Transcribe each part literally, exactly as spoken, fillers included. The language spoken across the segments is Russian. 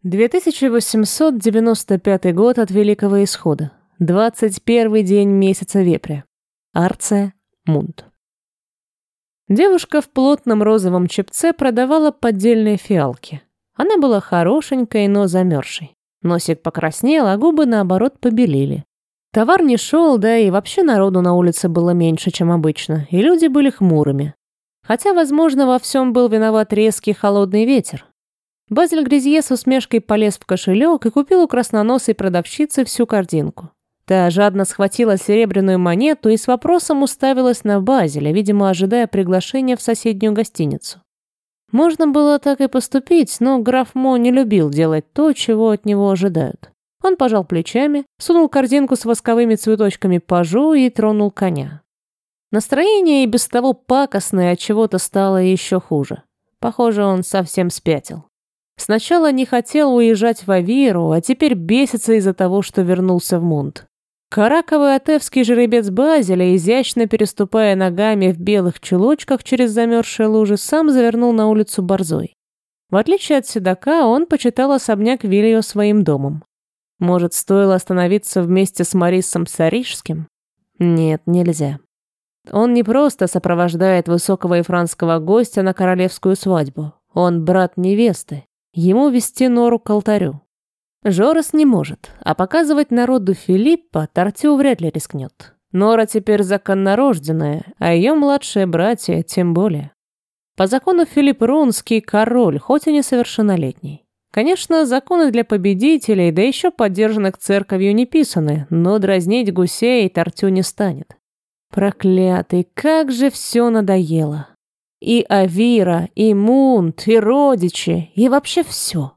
две тысячи восемьсот девяносто пятый год от Великого Исхода. двадцать первый день месяца Вепря. Арция, Мунт. Девушка в плотном розовом чепце продавала поддельные фиалки. Она была хорошенькой, но замерзшей. Носик покраснел, а губы, наоборот, побелели. Товар не шел, да и вообще народу на улице было меньше, чем обычно, и люди были хмурыми. Хотя, возможно, во всем был виноват резкий холодный ветер. Базиль Гризье с усмешкой полез в кошелек и купил у красноносой продавщицы всю корзинку. Та жадно схватила серебряную монету и с вопросом уставилась на Базиля, видимо, ожидая приглашения в соседнюю гостиницу. Можно было так и поступить, но граф Мо не любил делать то, чего от него ожидают. Он пожал плечами, сунул корзинку с восковыми цветочками пажу и тронул коня. Настроение и без того пакостное от чего-то стало еще хуже. Похоже, он совсем спятил. Сначала не хотел уезжать в Авиру, а теперь бесится из-за того, что вернулся в Мунт. Караковый атевский жеребец Базиля, изящно переступая ногами в белых чулочках через замерзшие лужи, сам завернул на улицу борзой. В отличие от седока, он почитал особняк Вильо своим домом. Может, стоило остановиться вместе с Марисом Сарижским? Нет, нельзя. Он не просто сопровождает высокого ифранского гостя на королевскую свадьбу. Он брат невесты. Ему вести Нору к алтарю. Жорес не может, а показывать народу Филиппа Тартю вряд ли рискнет. Нора теперь законнорожденная, а ее младшие братья тем более. По закону Филипп Рунский король, хоть и несовершеннолетний. Конечно, законы для победителей, да еще поддержанных церковью не писаны, но дразнить гусей Тартю не станет. Проклятый, как же все надоело. И Авира, и Мунт, и родичи, и вообще все.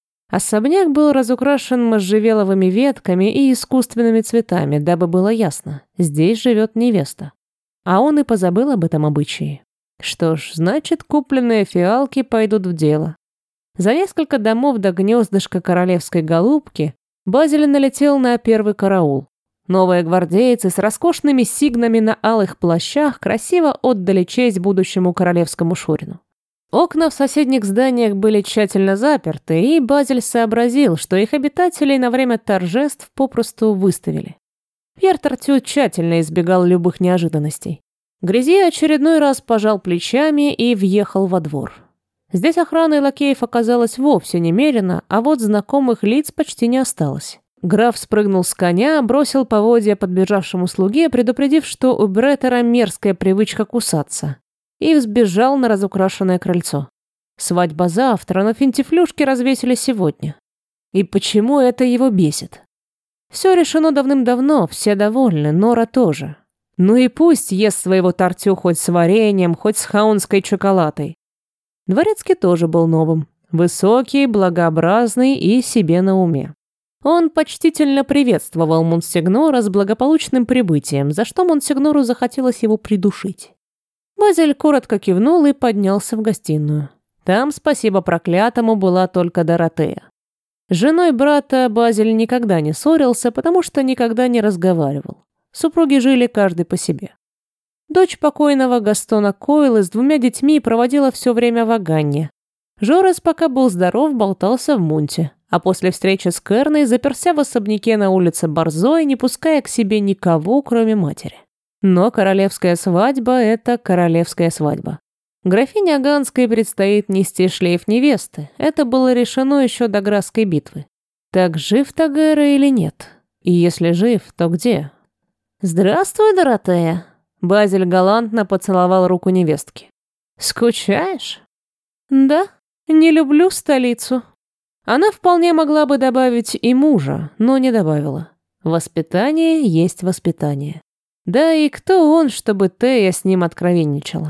Особняк был разукрашен можжевеловыми ветками и искусственными цветами, дабы было ясно, здесь живет невеста. А он и позабыл об этом обычае. Что ж, значит, купленные фиалки пойдут в дело. За несколько домов до гнездышка королевской голубки Базиль налетел на первый караул. Новые гвардейцы с роскошными сигнами на алых плащах красиво отдали честь будущему королевскому шурину. Окна в соседних зданиях были тщательно заперты, и Базиль сообразил, что их обитателей на время торжеств попросту выставили. Пьер Тартю тщательно избегал любых неожиданностей. Гризье очередной раз пожал плечами и въехал во двор. Здесь охраны и лакеев оказалось вовсе немерено, а вот знакомых лиц почти не осталось. Граф спрыгнул с коня, бросил поводья подбежавшему слуге, предупредив, что у Бретера мерзкая привычка кусаться, и взбежал на разукрашенное крыльцо. Свадьба завтра, но финтифлюшки развесили сегодня. И почему это его бесит? Все решено давным-давно, все довольны, Нора тоже. Ну и пусть ест своего Тартю хоть с вареньем, хоть с хаунской чоколадой. Дворецкий тоже был новым. Высокий, благообразный и себе на уме. Он почтительно приветствовал Монсигнора с благополучным прибытием, за что Монсигнору захотелось его придушить. Базиль коротко кивнул и поднялся в гостиную. Там, спасибо проклятому, была только Доротея. С женой брата Базиль никогда не ссорился, потому что никогда не разговаривал. Супруги жили каждый по себе. Дочь покойного Гастона Койлы с двумя детьми проводила все время в Аганне. Жорес, пока был здоров, болтался в Мунте, а после встречи с Керной заперся в особняке на улице Борзой, не пуская к себе никого, кроме матери. Но королевская свадьба – это королевская свадьба. Графине Аганской предстоит нести шлейф невесты. Это было решено еще до Грасской битвы. Так жив Тагера или нет? И если жив, то где? «Здравствуй, Доротея!» Базиль галантно поцеловал руку невестки. «Скучаешь?» «Да, не люблю столицу». Она вполне могла бы добавить и мужа, но не добавила. Воспитание есть воспитание. Да и кто он, чтобы Тея с ним откровенничала?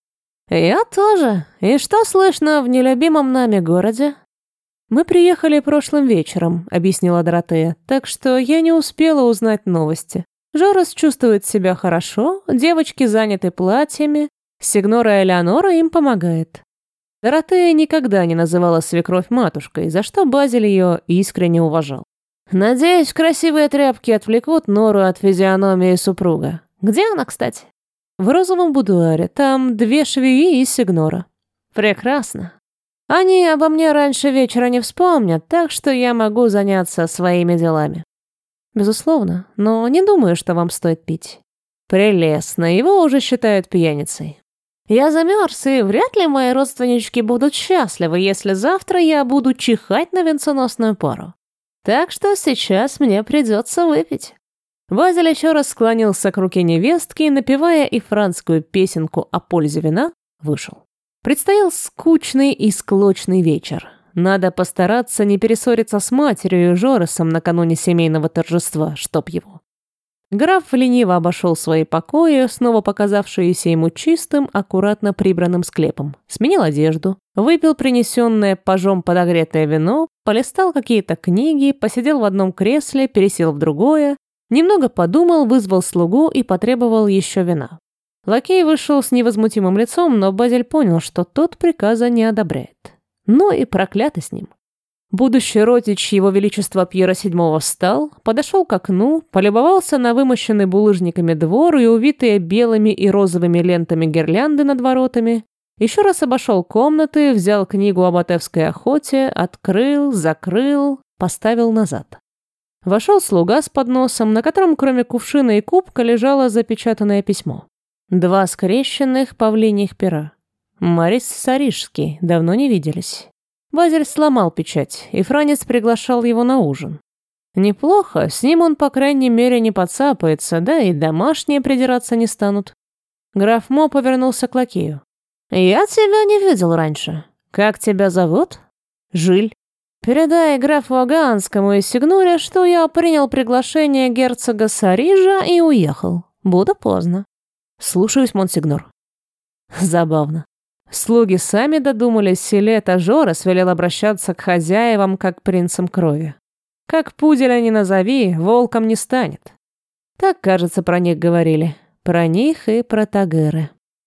«Я тоже. И что слышно в нелюбимом нами городе?» «Мы приехали прошлым вечером», — объяснила Доротея, «так что я не успела узнать новости. Жорес чувствует себя хорошо, девочки заняты платьями, сигнора Элеонора им помогает». Доротея никогда не называла свекровь матушкой, за что Базиль ее искренне уважал. «Надеюсь, красивые тряпки отвлекут Нору от физиономии супруга. Где она, кстати?» «В розовом будуаре. Там две швеи и сигнора». «Прекрасно. Они обо мне раньше вечера не вспомнят, так что я могу заняться своими делами. Безусловно, но не думаю, что вам стоит пить. Прелестно, его уже считают пьяницей. Я замерз, и вряд ли мои родственнички будут счастливы, если завтра я буду чихать на венценосную пару. Так что сейчас мне придется выпить». Базиль еще раз склонился к руке невестки и, напевая и французскую песенку о пользе вина, вышел. Предстоял скучный и склочный вечер. Надо постараться не перессориться с матерью и Жоресом накануне семейного торжества, чтоб его. Граф лениво обошел свои покои, снова показавшиеся ему чистым, аккуратно прибранным склепом. Сменил одежду, выпил принесенное пажом подогретое вино, полистал какие-то книги, посидел в одном кресле, пересел в другое, немного подумал, вызвал слугу и потребовал еще вина. Лакей вышел с невозмутимым лицом, но Базиль понял, что тот приказа не одобряет. Ну и проклято с ним. Будущий родич его величества Пьера седьмого встал, подошел к окну, полюбовался на вымощенный булыжниками двор и увитые белыми и розовыми лентами гирлянды над воротами, еще раз обошел комнаты, взял книгу об отевской охоте, открыл, закрыл, поставил назад. Вошел слуга с подносом, на котором кроме кувшина и кубка лежало запечатанное письмо. Два скрещенных павлиньих пера. Марис Сарижский, давно не виделись. Базиль сломал печать, и Франец приглашал его на ужин. Неплохо, с ним он, по крайней мере, не подцапается, да и домашние придираться не станут. Граф Мо повернулся к лакею. «Я тебя не видел раньше. Как тебя зовут?» «Жиль». «Передай графу Аганскому и Сигнуре, что я принял приглашение герцога Сарижа и уехал. Буду поздно». «Слушаюсь, монсигнор». Забавно. Слуги сами додумались, или это Жорес велел обращаться к хозяевам, как к принцам крови. Как пуделя не назови, волком не станет. Так, кажется, про них говорили. Про них и про Тагыры.